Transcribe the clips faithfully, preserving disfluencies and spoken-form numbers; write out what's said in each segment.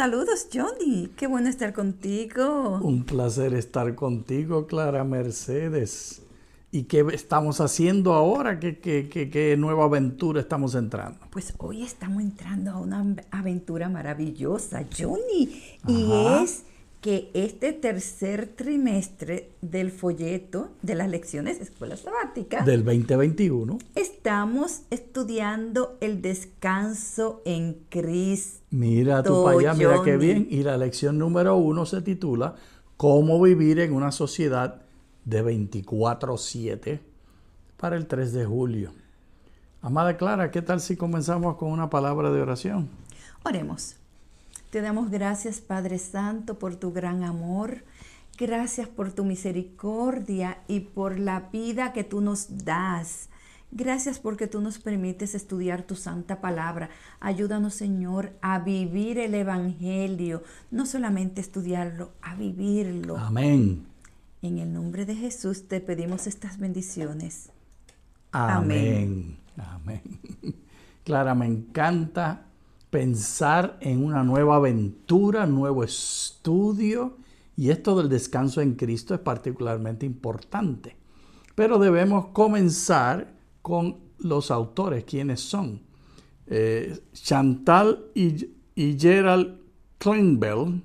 Saludos, Johnny. Qué bueno estar contigo. Un placer estar contigo, Clara Mercedes. ¿Y qué estamos haciendo ahora? ¿Qué, qué, qué, qué nueva aventura estamos entrando? Pues hoy estamos entrando a una aventura maravillosa, Johnny. Y Ajá. es que este tercer trimestre del folleto de las lecciones de Escuela Sabática Del veinte veintiuno. estamos estudiando el descanso en Cristo. Mira tú para allá, mira qué Johnny. bien. Y la lección número uno se titula ¿Cómo vivir en una sociedad de veinticuatro siete para el tres de julio? Amada Clara, ¿qué tal si comenzamos con una palabra de oración? Oremos. Te damos gracias, Padre Santo, por tu gran amor. Gracias por tu misericordia y por la vida que tú nos das. Gracias porque tú nos permites estudiar tu santa palabra. Ayúdanos, Señor, a vivir el Evangelio. No solamente estudiarlo, a vivirlo. Amén. En el nombre de Jesús te pedimos estas bendiciones. Amén. Amén. Clara, me encanta pensar en una nueva aventura, nuevo estudio, y esto del descanso en Cristo es particularmente importante. Pero debemos comenzar con los autores, ¿quiénes son? Eh, Chantal y, y Gerald Kleinbell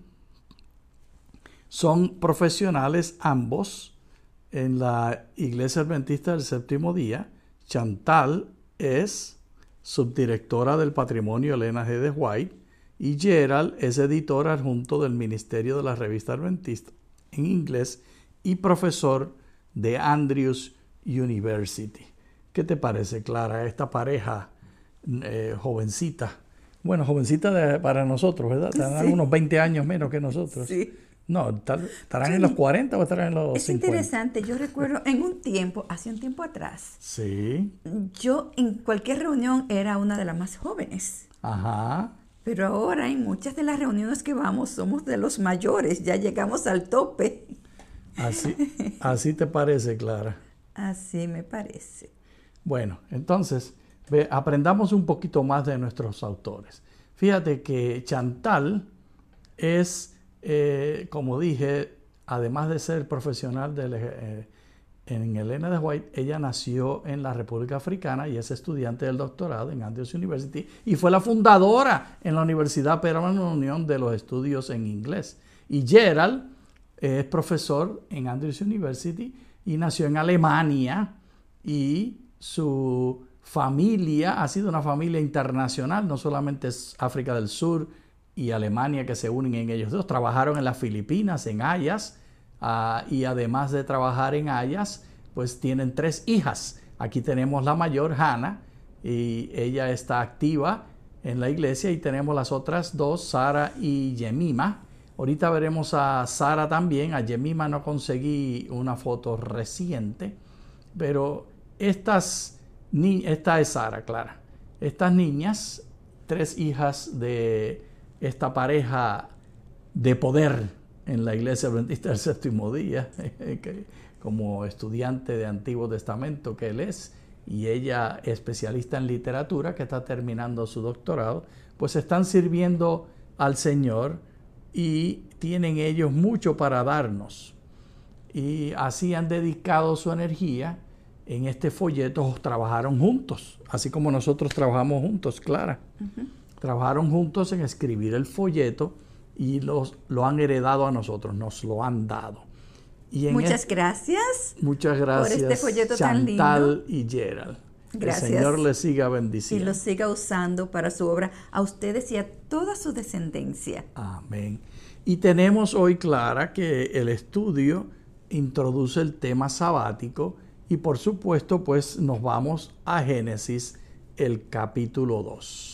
son profesionales ambos en la Iglesia Adventista del Séptimo Día. Chantal es subdirectora del Patrimonio Elena G. de White y Gerald es editor adjunto del Ministerio de la Revista Adventista en inglés y profesor de Andrews University. ¿Qué te parece, Clara, esta pareja eh, jovencita? Bueno, jovencita de, para nosotros, ¿verdad? Tendrán Sí. unos veinte años menos que nosotros. Sí. No, ¿estarán en los cuarenta o estarán en los Es cincuenta? interesante. Yo recuerdo en un tiempo, hace un tiempo atrás, Sí. yo en cualquier reunión era una de las más jóvenes. Ajá. Pero ahora en muchas de las reuniones que vamos somos de los mayores, ya llegamos al tope. Así, así te parece, Clara. Así me parece. Bueno, entonces, ve, aprendamos un poquito más de nuestros autores. Fíjate que Chantal es, eh, como dije, además de ser profesional de, eh, en Elena de White, ella nació en la República Africana y es estudiante del doctorado en Andrews University y fue la fundadora en la Universidad Peruana Unión de los estudios en inglés. Y Gerald es profesor en Andrews University y nació en Alemania y su familia ha sido una familia internacional, no solamente es África del Sur y Alemania que se unen en ellos dos, trabajaron en las Filipinas, en Ayas, uh, y además de trabajar en Ayas, pues tienen tres hijas. Aquí tenemos la mayor, Hannah, y ella está activa en la iglesia, y tenemos las otras dos, Sara y Jemima. Ahorita veremos a Sara también, a Jemima no conseguí una foto reciente, pero estas ni esta es Sara, Clara. Estas niñas, tres hijas de esta pareja de poder en la Iglesia Adventista del Séptimo Día, que, como estudiante de Antiguo Testamento que él es, y ella especialista en literatura que está terminando su doctorado, pues están sirviendo al Señor y tienen ellos mucho para darnos. Y así han dedicado su energía en este folleto, trabajaron juntos, así como nosotros trabajamos juntos, Clara. Uh-huh. Trabajaron juntos en escribir el folleto y los, lo han heredado a nosotros, nos lo han dado. Y en muchas este, gracias. Muchas gracias, por este folleto Chantal tan lindo. Y Gerald. Gracias. El Señor les siga bendiciendo. Y los siga usando para su obra, a ustedes y a toda su descendencia. Amén. Y tenemos hoy, Clara, que el estudio introduce el tema sabático y por supuesto, pues nos vamos a Génesis, el capítulo dos.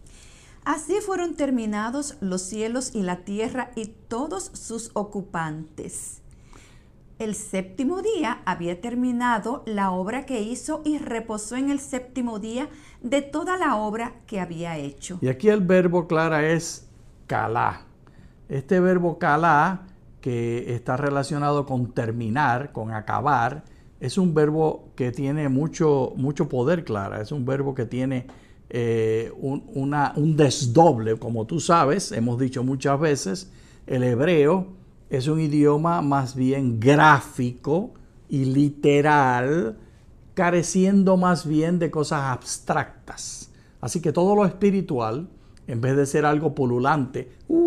Así fueron terminados los cielos y la tierra y todos sus ocupantes. El séptimo día había terminado la obra que hizo y reposó en el séptimo día de toda la obra que había hecho. Y aquí el verbo, Clara, es calá. Este verbo calá, que está relacionado con terminar, con acabar, es un verbo que tiene mucho, mucho poder, Clara. Es un verbo que tiene eh, un, una, un desdoble. Como tú sabes, hemos dicho muchas veces, el hebreo es un idioma más bien gráfico y literal, careciendo más bien de cosas abstractas. Así que todo lo espiritual, en vez de ser algo pululante,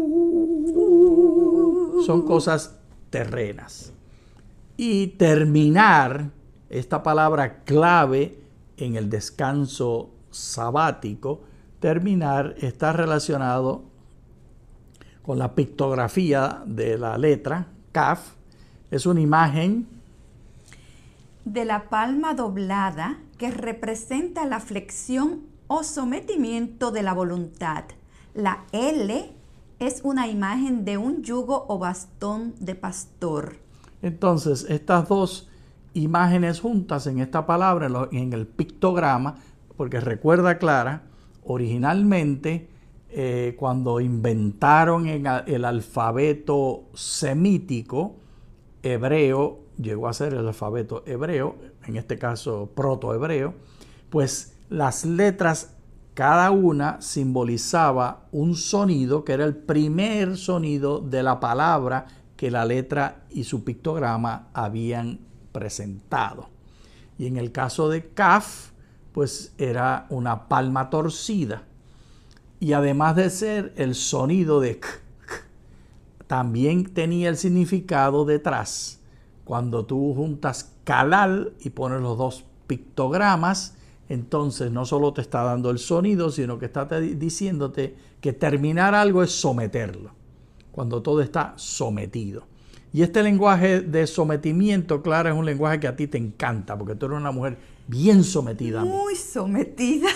son cosas terrenas. Y terminar, esta palabra clave en el descanso sabático, terminar está relacionado con la pictografía de la letra Kaf. Es una imagen de la palma doblada que representa la flexión o sometimiento de la voluntad. La L es una imagen de un yugo o bastón de pastor. Entonces, estas dos imágenes juntas en esta palabra, en el pictograma, porque recuerda, Clara, originalmente eh, cuando inventaron el alfabeto semítico, hebreo, llegó a ser el alfabeto hebreo, en este caso protohebreo, pues las letras, cada una simbolizaba un sonido que era el primer sonido de la palabra que la letra y su pictograma habían presentado. Y en el caso de Kaf, pues era una palma torcida. Y además de ser el sonido de k, k, también tenía el significado detrás. Cuando tú juntas kalal y pones los dos pictogramas, entonces no solo te está dando el sonido, sino que está diciéndote que terminar algo es someterlo, cuando todo está sometido. Y este lenguaje de sometimiento, Clara, es un lenguaje que a ti te encanta, porque tú eres una mujer bien sometida. Muy sometida.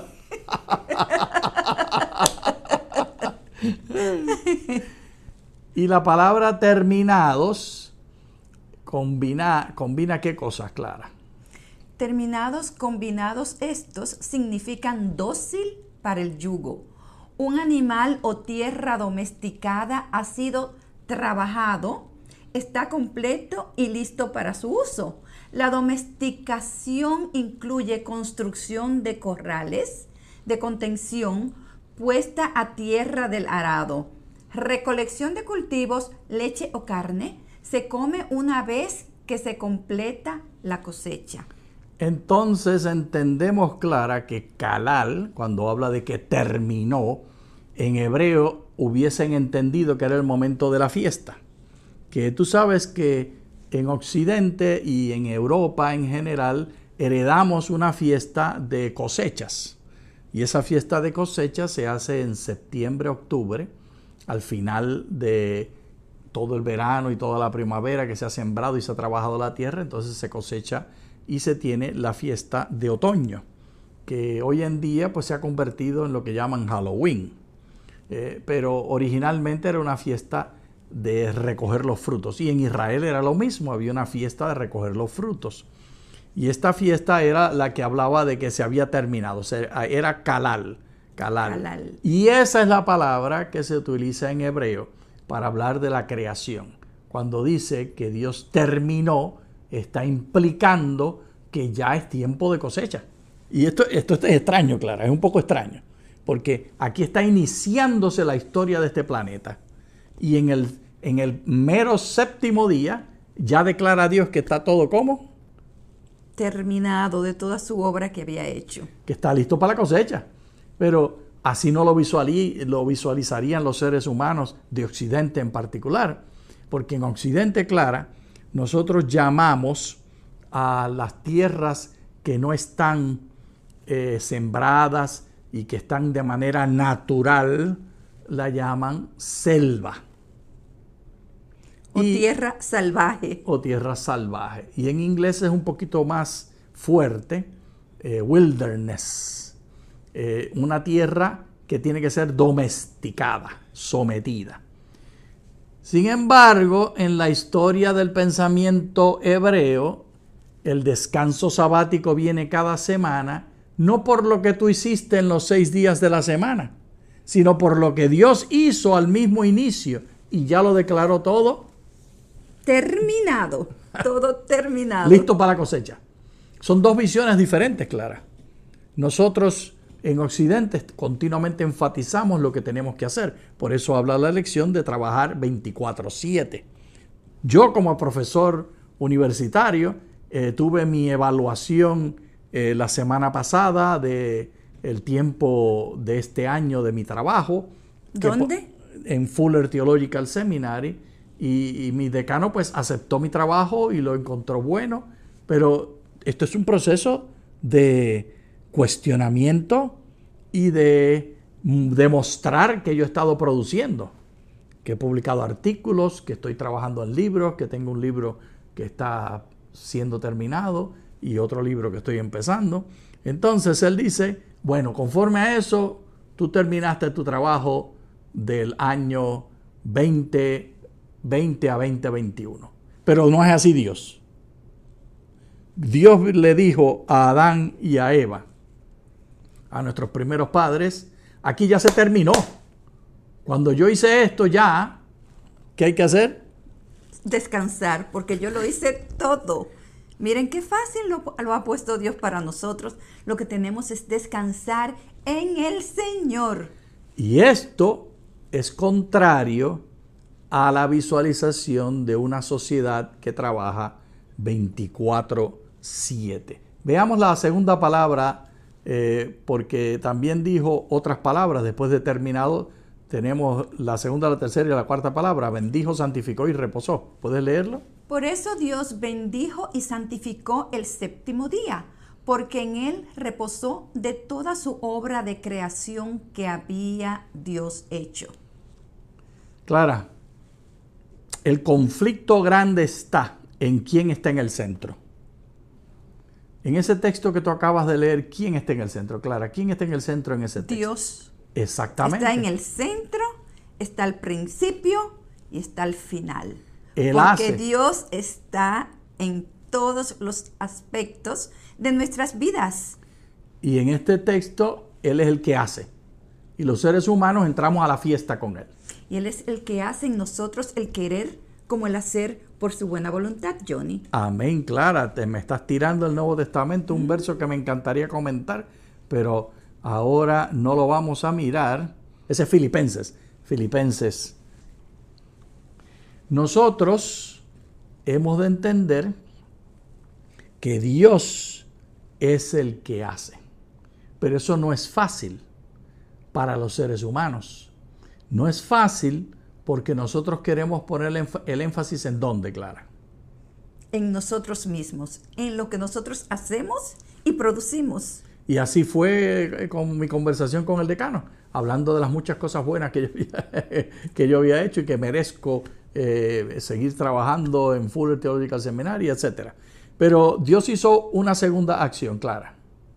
Y la palabra terminados combina, combina ¿qué cosas, Clara? Terminados, combinados, estos significan dócil para el yugo. Un animal o tierra domesticada ha sido trabajado, está completo y listo para su uso. La domesticación incluye construcción de corrales de contención, puesta a tierra del arado, recolección de cultivos, leche o carne. Se come una vez que se completa la cosecha. Entonces entendemos, Clara, que kalal, cuando habla de que terminó, en hebreo hubiesen entendido que era el momento de la fiesta. Que tú sabes que en Occidente y en Europa en general heredamos una fiesta de cosechas. Y esa fiesta de cosechas se hace en septiembre, octubre, al final de todo el verano y toda la primavera que se ha sembrado y se ha trabajado la tierra, entonces se cosecha y se tiene la fiesta de otoño, que hoy en día pues se ha convertido en lo que llaman Halloween. Eh, pero originalmente era una fiesta de recoger los frutos. Y en Israel era lo mismo, había una fiesta de recoger los frutos. Y esta fiesta era la que hablaba de que se había terminado, o sea, era kalal, kalal. Kalal. Y esa es la palabra que se utiliza en hebreo para hablar de la creación. Cuando dice que Dios terminó, está implicando que ya es tiempo de cosecha. Y esto, esto es extraño, Clara, es un poco extraño, porque aquí está iniciándose la historia de este planeta. Y en el, en el mero séptimo día, ya declara Dios que está todo ¿cómo? Terminado de toda su obra que había hecho. Que está listo para la cosecha. Pero así no lo, visualiz, lo visualizarían los seres humanos de Occidente en particular. Porque en Occidente, Clara, nosotros llamamos a las tierras que no están eh, sembradas y que están de manera natural, la llaman selva. O y, tierra salvaje. O tierra salvaje. Y en inglés es un poquito más fuerte, eh, wilderness. Eh, una tierra que tiene que ser domesticada, sometida. Sin embargo, en la historia del pensamiento hebreo, el descanso sabático viene cada semana, no por lo que tú hiciste en los seis días de la semana, sino por lo que Dios hizo al mismo inicio y ya lo declaró todo. Terminado, todo terminado. Listo para la cosecha. Son dos visiones diferentes, Clara. Nosotros en Occidente continuamente enfatizamos lo que tenemos que hacer. Por eso habla la lección de trabajar veinticuatro siete. Yo como profesor universitario eh, tuve mi evaluación eh, la semana pasada de el tiempo de este año de mi trabajo. ¿Dónde? En Fuller Theological Seminary. Y, y mi decano pues aceptó mi trabajo y lo encontró bueno. Pero esto es un proceso de cuestionamiento y de demostrar que yo he estado produciendo, que he publicado artículos, que estoy trabajando en libros, que tengo un libro que está siendo terminado y otro libro que estoy empezando. Entonces él dice, bueno, conforme a eso, tú terminaste tu trabajo del año veinte veinte a veinte veintiuno. Pero no es así Dios. Dios le dijo a Adán y a Eva, a nuestros primeros padres, aquí ya se terminó. Cuando yo hice esto ya, ¿qué hay que hacer? Descansar, porque yo lo hice todo. Miren qué fácil lo, lo ha puesto Dios para nosotros. Lo que tenemos es descansar en el Señor. Y esto es contrario a la visualización de una sociedad que trabaja veinticuatro siete. Veamos la segunda palabra, eh, porque también dijo otras palabras. Después de terminado, tenemos la segunda, la tercera y la cuarta palabra. Bendijo, santificó y reposó. ¿Puedes leerlo? Por eso Dios bendijo y santificó el séptimo día, porque en él reposó de toda su obra de creación que había Dios hecho. Clara, el conflicto grande está en quién está en el centro. En ese texto que tú acabas de leer, ¿quién está en el centro? Clara, ¿quién está en el centro en ese texto? Dios. Exactamente. Está en el centro, está al principio y está al final. Él Porque hace. Dios está en todos los aspectos de nuestras vidas. Y en este texto, Él es el que hace. Y los seres humanos entramos a la fiesta con Él. Y Él es el que hace en nosotros el querer como el hacer por su buena voluntad, Johnny. Amén, Clara. Te me estás tirando el Nuevo Testamento, un verso que me encantaría comentar, pero ahora no lo vamos a mirar. Ese es Filipenses. Filipenses. Nosotros hemos de entender que Dios es el que hace. Pero eso no es fácil para los seres humanos. No es fácil porque nosotros queremos poner el énfasis en dónde, Clara. En nosotros mismos, en lo que nosotros hacemos y producimos. Y así fue con mi conversación con el decano, hablando de las muchas cosas buenas que yo había, que yo había hecho y que merezco eh, seguir trabajando en Fuller Theological Seminary, etcétera. Pero Dios hizo una segunda acción, Clara.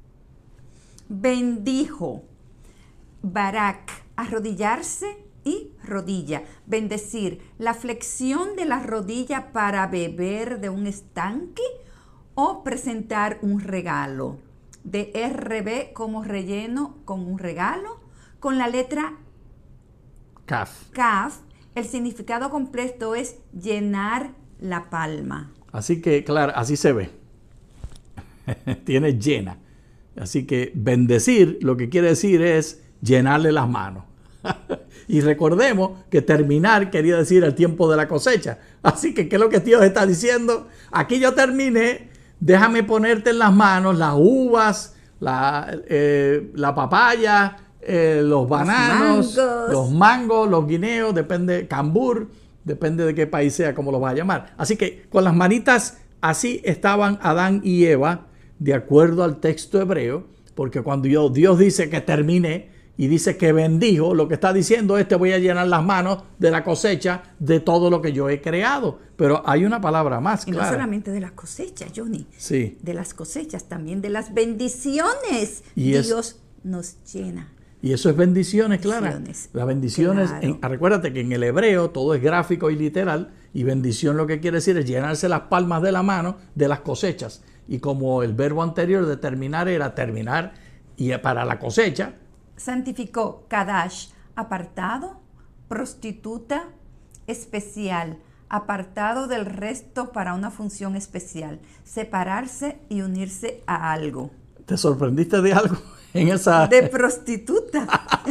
Bendijo, Barak, arrodillarse y rodilla. Bendecir, la flexión de la rodilla para beber de un estanque o presentar un regalo. De R B como relleno con un regalo. Con la letra Kaf. Kaf, el significado completo es llenar la palma. Así que, claro, así se ve. Tiene llena. Así que bendecir lo que quiere decir es llenarle las manos. Y recordemos que terminar quería decir el tiempo de la cosecha. Así que, ¿qué es lo que Dios está diciendo? Aquí yo terminé, déjame ponerte en las manos las uvas, la, eh, la papaya, eh, los bananos, los mangos. los mangos, los guineos, depende, cambur, depende de qué país sea, como lo vas a llamar. Así que con las manitas así estaban Adán y Eva, de acuerdo al texto hebreo, porque cuando yo, Dios dice que terminé, y dice que bendijo, lo que está diciendo es te voy a llenar las manos de la cosecha de todo lo que yo he creado. Pero hay una palabra más, Y Clara. no solamente de las cosechas, Johnny. Sí. De las cosechas, también de las bendiciones. Y es- Dios nos llena. Y eso es bendiciones, Clara. Bendiciones. Las bendiciones, Claro. en- recuérdate que en el hebreo todo es gráfico y literal, y bendición lo que quiere decir es llenarse las palmas de la mano de las cosechas. Y como el verbo anterior de terminar era terminar y para la cosecha, Santificó, Kadash, apartado, prostituta, especial, apartado del resto para una función especial, separarse y unirse a algo. ¿te sorprendiste de algo? en esa... de prostituta.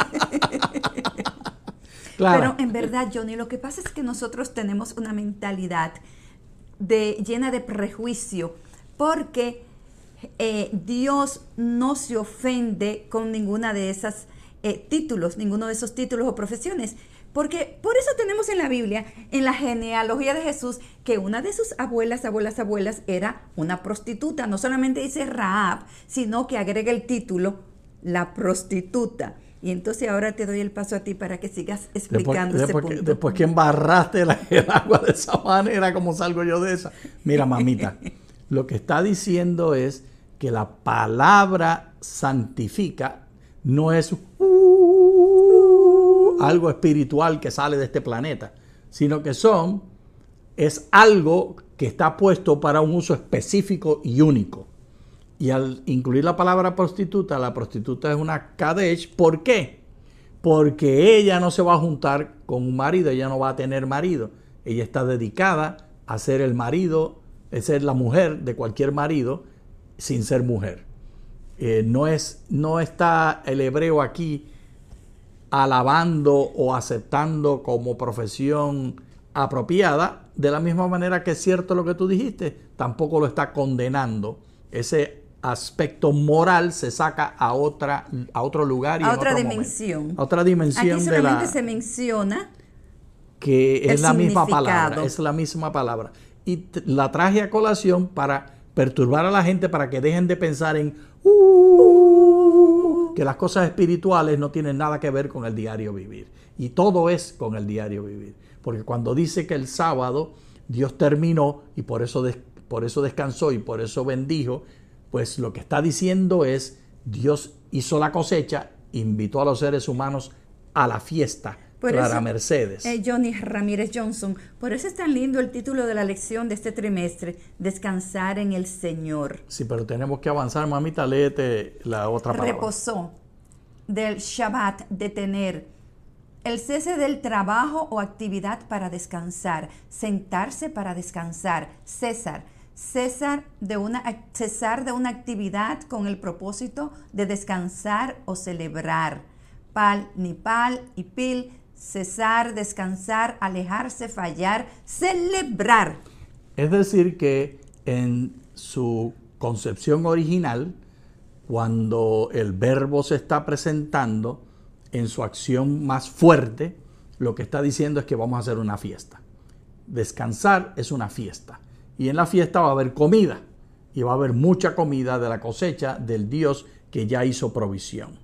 Claro. Pero en verdad, Johnny, lo que pasa es que nosotros tenemos una mentalidad de, llena de prejuicio, porque eh, Dios no se ofende con ninguna de esas eh, títulos, ninguno de esos títulos o profesiones. Porque por eso tenemos en la Biblia, en la genealogía de Jesús, que una de sus abuelas, abuelas, abuelas era una prostituta. No solamente dice Rahab, sino que agrega el título, la prostituta. Y entonces ahora te doy el paso a ti para que sigas explicando después, ese después, punto. Que, después que embarraste la, el agua de esa manera, ¿cómo salgo yo de esa? Mira, mamita, lo que está diciendo es que la palabra santifica no es uh, algo espiritual que sale de este planeta, sino que son, es algo que está puesto para un uso específico y único. Y al incluir la palabra prostituta, la prostituta es una kadesh. ¿Por qué? Porque ella no se va a juntar con un marido, ella no va a tener marido. Ella está dedicada a ser el marido, a ser la mujer de cualquier marido sin ser mujer. Eh, no, es, no está el hebreo aquí alabando o aceptando como profesión apropiada, de la misma manera que es cierto lo que tú dijiste, tampoco lo está condenando. Ese aspecto moral se saca a otra a otro lugar y a en otra otro dimensión. Momento. A otra dimensión. Aquí solamente de la, se menciona que es la misma palabra, es la misma palabra. Y t- la traje a colación para perturbar a la gente, para que dejen de pensar en uh, que las cosas espirituales no tienen nada que ver con el diario vivir. Y todo es con el diario vivir. Porque cuando dice que el sábado Dios terminó y por eso, des- por eso descansó y por eso bendijo, pues lo que está diciendo es, Dios hizo la cosecha, invitó a los seres humanos a la fiesta. Por Clara eso, Mercedes. Eh, Johnny Ramírez Johnson, por eso es tan lindo el título de la lección de este trimestre, Descansar en el Señor. Sí, pero tenemos que avanzar, mamita, léete la otra palabra. Reposó del Shabbat, de tener el cese del trabajo o actividad para descansar, sentarse para descansar, cesar. Cesar de, una, cesar de una actividad con el propósito de descansar o celebrar. Pal, nipal y pil, cesar, descansar, alejarse, fallar, celebrar. Es decir que en su concepción original, cuando el verbo se está presentando en su acción más fuerte, lo que está diciendo es que vamos a hacer una fiesta. Descansar es una fiesta. Y en la fiesta va a haber comida, y va a haber mucha comida de la cosecha del Dios que ya hizo provisión.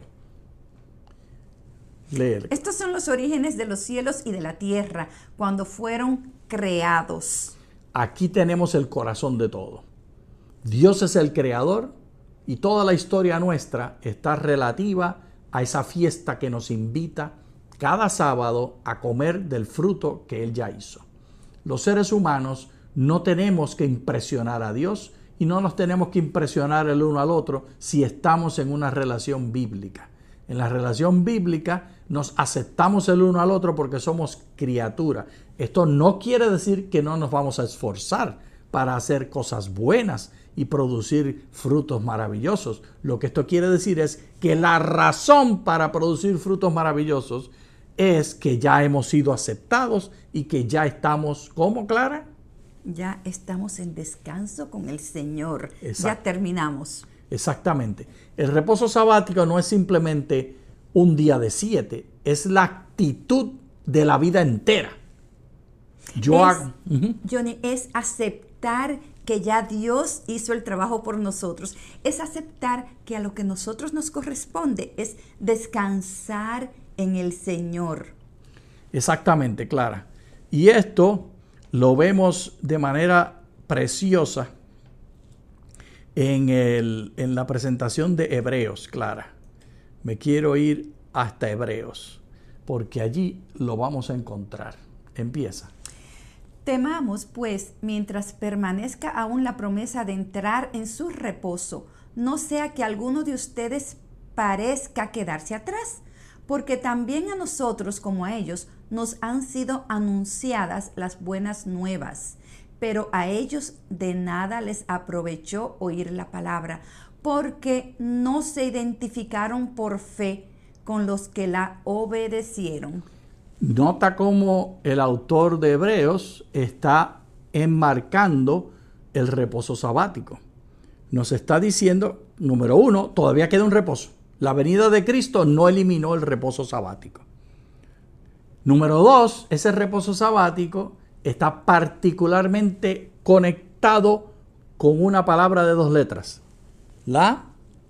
Léele. Estos son los orígenes de los cielos y de la tierra, cuando fueron creados. Aquí tenemos el corazón de todo. Dios es el creador, y toda la historia nuestra está relativa a esa fiesta que nos invita cada sábado a comer del fruto que Él ya hizo. Los seres humanos no tenemos que impresionar a Dios y no nos tenemos que impresionar el uno al otro si estamos en una relación bíblica. En la relación bíblica nos aceptamos el uno al otro porque somos criaturas. Esto no quiere decir que no nos vamos a esforzar para hacer cosas buenas y producir frutos maravillosos. Lo que esto quiere decir es que la razón para producir frutos maravillosos es que ya hemos sido aceptados y que ya estamos, ¿cómo, Clara? Ya estamos en descanso con el Señor. Exacto. Ya terminamos. Exactamente. El reposo sabático no es simplemente un día de siete, es la actitud de la vida entera. Yo es, hago, uh-huh. Johnny, es aceptar que ya Dios hizo el trabajo por nosotros. Es aceptar que a lo que nosotros nos corresponde es descansar en el Señor. Exactamente, Clara. Y esto lo vemos de manera preciosa en, el, en la presentación de Hebreos, Clara. Me quiero ir hasta Hebreos, porque allí lo vamos a encontrar. Empieza. Temamos, pues, mientras permanezca aún la promesa de entrar en su reposo, no sea que alguno de ustedes parezca quedarse atrás, porque también a nosotros como a ellos nos han sido anunciadas las buenas nuevas, pero a ellos de nada les aprovechó oír la palabra, porque no se identificaron por fe con los que la obedecieron. Nota cómo el autor de Hebreos está enmarcando el reposo sabático. Nos está diciendo, número uno, todavía queda un reposo. La venida de Cristo no eliminó el reposo sabático. Número dos, ese reposo sabático está particularmente conectado con una palabra de dos letras. La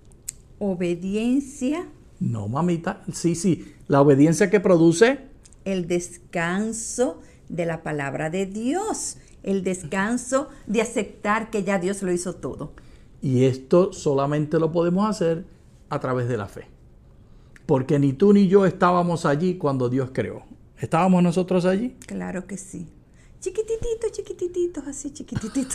obediencia. No, mamita. Sí, sí. La obediencia que produce el descanso de la palabra de Dios. El descanso de aceptar que ya Dios lo hizo todo. Y esto solamente lo podemos hacer a través de la fe. Porque ni tú ni yo estábamos allí cuando Dios creó. ¿Estábamos nosotros allí? Claro que sí. Chiquitititos, chiquitititos, así chiquitititos.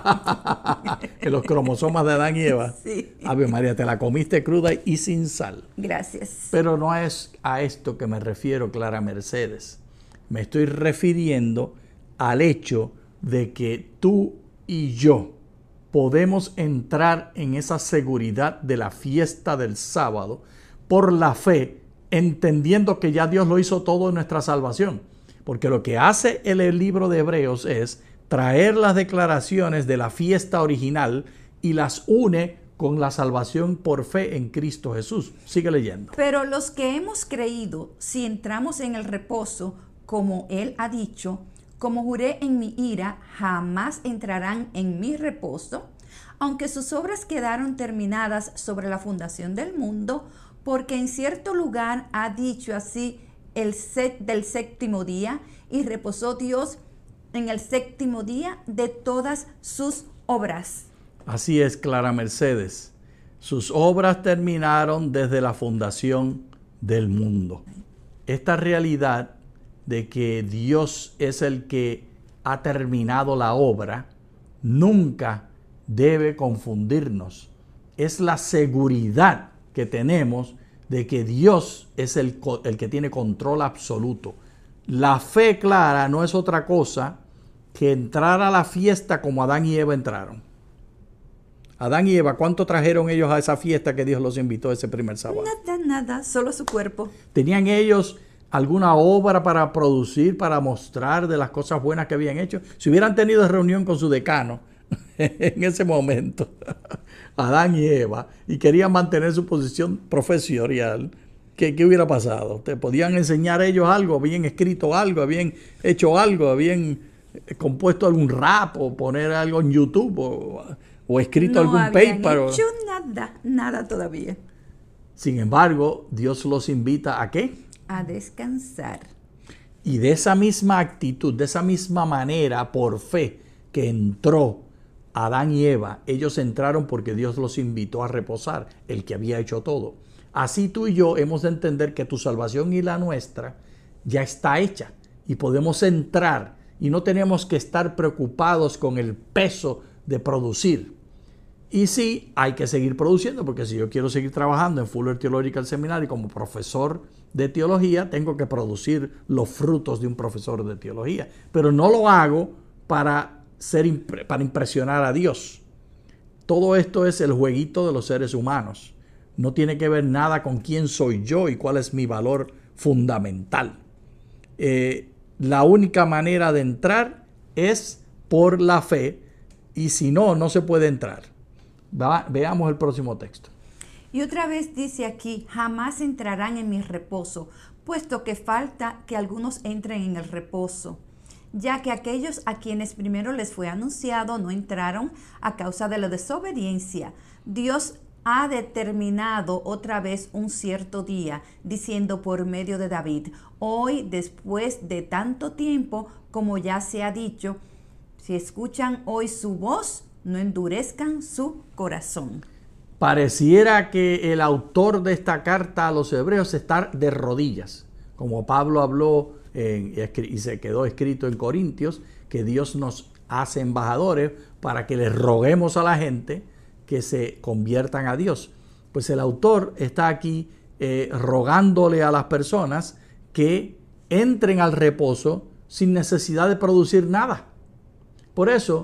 En los cromosomas de Adán y Eva. Sí. Ave María, te la comiste cruda y sin sal. Gracias. Pero no es a esto que me refiero, Clara Mercedes. Me estoy refiriendo al hecho de que tú y yo podemos entrar en esa seguridad de la fiesta del sábado por la fe, entendiendo que ya Dios lo hizo todo en nuestra salvación. Porque lo que hace el, el libro de Hebreos es traer las declaraciones de la fiesta original y las une con la salvación por fe en Cristo Jesús. Sigue leyendo. Pero los que hemos creído, si entramos en el reposo, como Él ha dicho, como juré en mi ira, jamás entrarán en mi reposo, aunque sus obras quedaron terminadas sobre la fundación del mundo, porque en cierto lugar ha dicho así el set del séptimo día, y reposó Dios en el séptimo día de todas sus obras. Así es, Clara Mercedes. Sus obras terminaron desde la fundación del mundo. Esta realidad de que Dios es el que ha terminado la obra nunca debe confundirnos. Es la seguridad que tenemos de que Dios es el, el que tiene control absoluto. La fe clara no es otra cosa que entrar a la fiesta como Adán y Eva entraron. Adán y Eva, ¿cuánto trajeron ellos a esa fiesta que Dios los invitó ese primer sábado? Nada, nada, solo su cuerpo. ¿Tenían ellos alguna obra para producir, para mostrar de las cosas buenas que habían hecho? Si hubieran tenido reunión con su decano en ese momento, Adán y Eva, y querían mantener su posición profesional, ¿qué, qué hubiera pasado? ¿Te podían enseñar ellos algo? ¿Habían escrito algo? ¿Habían hecho algo? ¿Habían compuesto algún rap o poner algo en YouTube o, o escrito no algún habían paper? hecho nada, nada todavía. Sin embargo, Dios los invita ¿a qué? A descansar. Y de esa misma actitud, de esa misma manera, por fe, que entró Adán y Eva, ellos entraron porque Dios los invitó a reposar, el que había hecho todo. Así tú y yo hemos de entender que tu salvación y la nuestra ya está hecha y podemos entrar y no tenemos que estar preocupados con el peso de producir. Y sí, hay que seguir produciendo, porque si yo quiero seguir trabajando en Fuller Theological Seminary como profesor de teología, tengo que producir los frutos de un profesor de teología. Pero no lo hago para ser impre- para impresionar a Dios. Todo esto es el jueguito de los seres humanos. No tiene que ver nada con quién soy yo y cuál es mi valor fundamental. Eh, la única manera de entrar es por la fe, y si no, no se puede entrar. Va, veamos el próximo texto. Y otra vez dice aquí, jamás entrarán en mi reposo, puesto que falta que algunos entren en el reposo, ya que aquellos a quienes primero les fue anunciado no entraron a causa de la desobediencia. Dios ha determinado otra vez un cierto día, diciendo por medio de David, hoy, después de tanto tiempo, como ya se ha dicho, si escuchan hoy su voz, no endurezcan su corazón. Pareciera que el autor de esta carta a los hebreos está de rodillas, como Pablo habló en, y se quedó escrito en Corintios, que Dios nos hace embajadores para que les roguemos a la gente que se conviertan a Dios. Pues el autor está aquí eh, rogándole a las personas que entren al reposo sin necesidad de producir nada. Por eso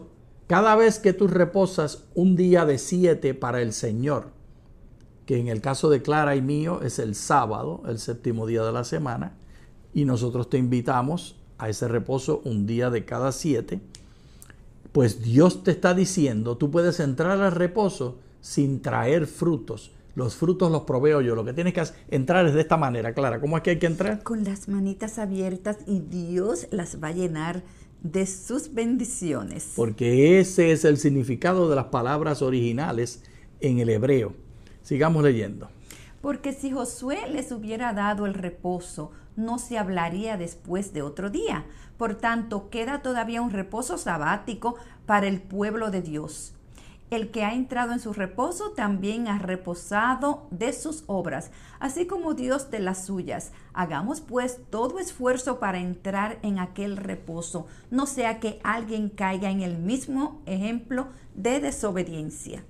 Cada vez que tú reposas un día de siete para el Señor, que en el caso de Clara y mío es el sábado, el séptimo día de la semana, y nosotros te invitamos a ese reposo un día de cada siete, pues Dios te está diciendo, tú puedes entrar al reposo sin traer frutos. Los frutos los proveo yo. Lo que tienes que hacer, entrar es de esta manera, Clara. ¿Cómo es que hay que entrar? Con las manitas abiertas y Dios las va a llenar de sus bendiciones. Porque ese es el significado de las palabras originales en el hebreo. Sigamos leyendo. Porque si Josué les hubiera dado el reposo, no se hablaría después de otro día. Por tanto, queda todavía un reposo sabático para el pueblo de Dios. El que ha entrado en su reposo también ha reposado de sus obras, así como Dios de las suyas. Hagamos pues todo esfuerzo para entrar en aquel reposo, no sea que alguien caiga en el mismo ejemplo de desobediencia.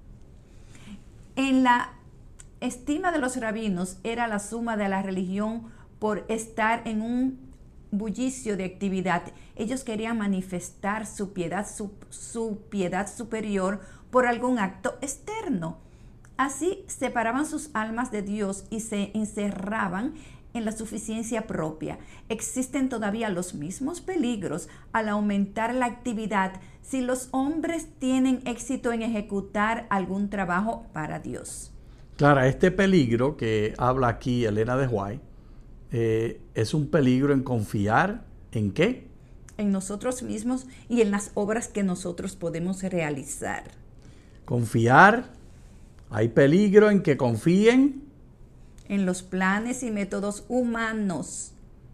En la estima de los rabinos era la suma de la religión por estar en un bullicio de actividad. Ellos querían manifestar su piedad, su, su piedad superior por algún acto externo. Así separaban sus almas de Dios y se encerraban en la suficiencia propia. Existen todavía los mismos peligros al aumentar la actividad si los hombres tienen éxito en ejecutar algún trabajo para Dios. Claro, este peligro que habla aquí Elena de White eh, es un peligro en confiar ¿en qué? En nosotros mismos y en las obras que nosotros podemos realizar. Confiar, hay peligro en que confíen en los planes y métodos humanos.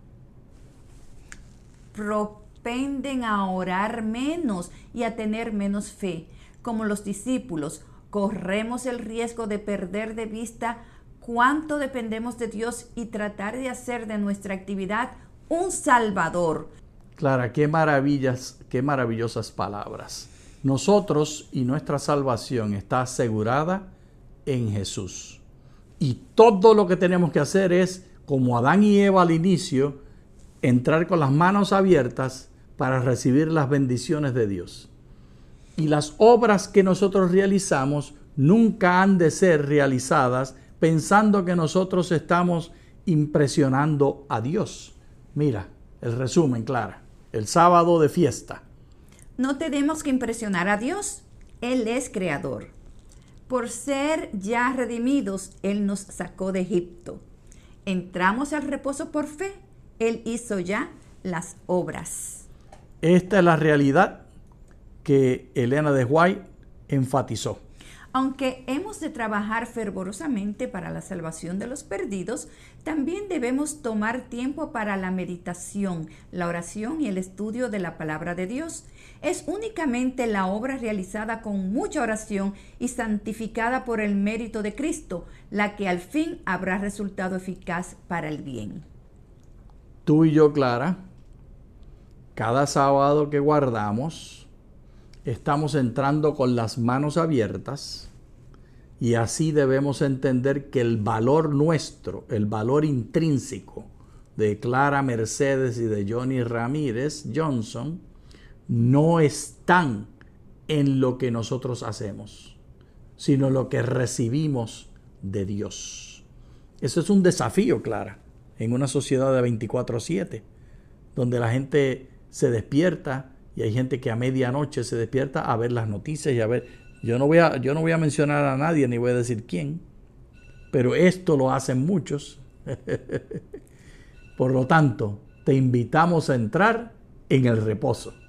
Propenden a orar menos y a tener menos fe. Como los discípulos, corremos el riesgo de perder de vista cuánto dependemos de Dios y tratar de hacer de nuestra actividad un salvador. Clara, qué maravillas, qué maravillosas palabras. Nosotros y nuestra salvación está asegurada en Jesús. Y todo lo que tenemos que hacer es, como Adán y Eva al inicio, entrar con las manos abiertas para recibir las bendiciones de Dios. Y las obras que nosotros realizamos nunca han de ser realizadas pensando que nosotros estamos impresionando a Dios. Mira, el resumen, Clara. El sábado de fiesta. No tenemos que impresionar a Dios. Él es creador. Por ser ya redimidos, Él nos sacó de Egipto. Entramos al reposo por fe. Él hizo ya las obras. Esta es la realidad que Elena de White enfatizó. Aunque hemos de trabajar fervorosamente para la salvación de los perdidos, también debemos tomar tiempo para la meditación, la oración y el estudio de la palabra de Dios. Es únicamente la obra realizada con mucha oración y santificada por el mérito de Cristo, la que al fin habrá resultado eficaz para el bien. Tú y yo, Clara, cada sábado que guardamos, estamos entrando con las manos abiertas y así debemos entender que el valor nuestro, el valor intrínseco de Clara Mercedes y de Johnny Ramírez Johnson no están en lo que nosotros hacemos, sino lo que recibimos de Dios. Eso es un desafío, Clara, en una sociedad de veinticuatro siete, donde la gente se despierta. Y hay gente que a medianoche se despierta a ver las noticias y a ver, yo no voy a, yo no voy a mencionar a nadie ni voy a decir quién, pero esto lo hacen muchos. Por lo tanto, te invitamos a entrar en el reposo.